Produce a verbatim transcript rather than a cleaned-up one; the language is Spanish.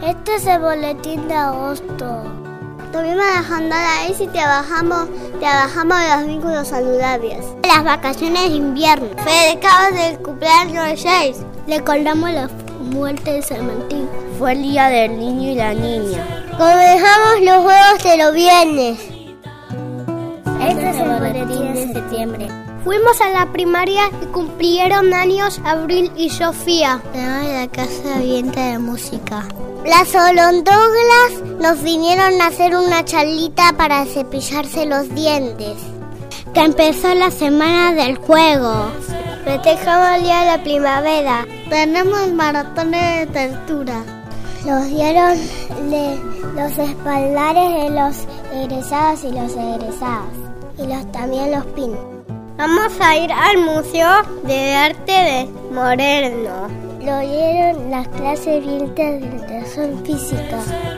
Este es el boletín de agosto. Tuvimos la jornada y trabajamos, trabajamos los vínculos saludables. Las vacaciones de invierno. Festejamos el cumpleaños de seis. Recordamos la muerte de San Martín. Fue el día del niño y la niña. Comenzamos los juegos de los viernes. Este es el boletín de septiembre. Fuimos a la primaria y cumplieron años Abril y Sofía. Tenemos la casa abierta de música. Las odontólogas nos vinieron a hacer una charlita para cepillarse los dientes. Que empezó la semana del juego. Festejamos el día de la primavera. Tenemos maratones de textura. Nos dieron de los espaldares de los egresados y los egresadas. Y los, también los pins. Vamos a ir al Museo de Arte de Moreno. Lo dieron las clases de educación física.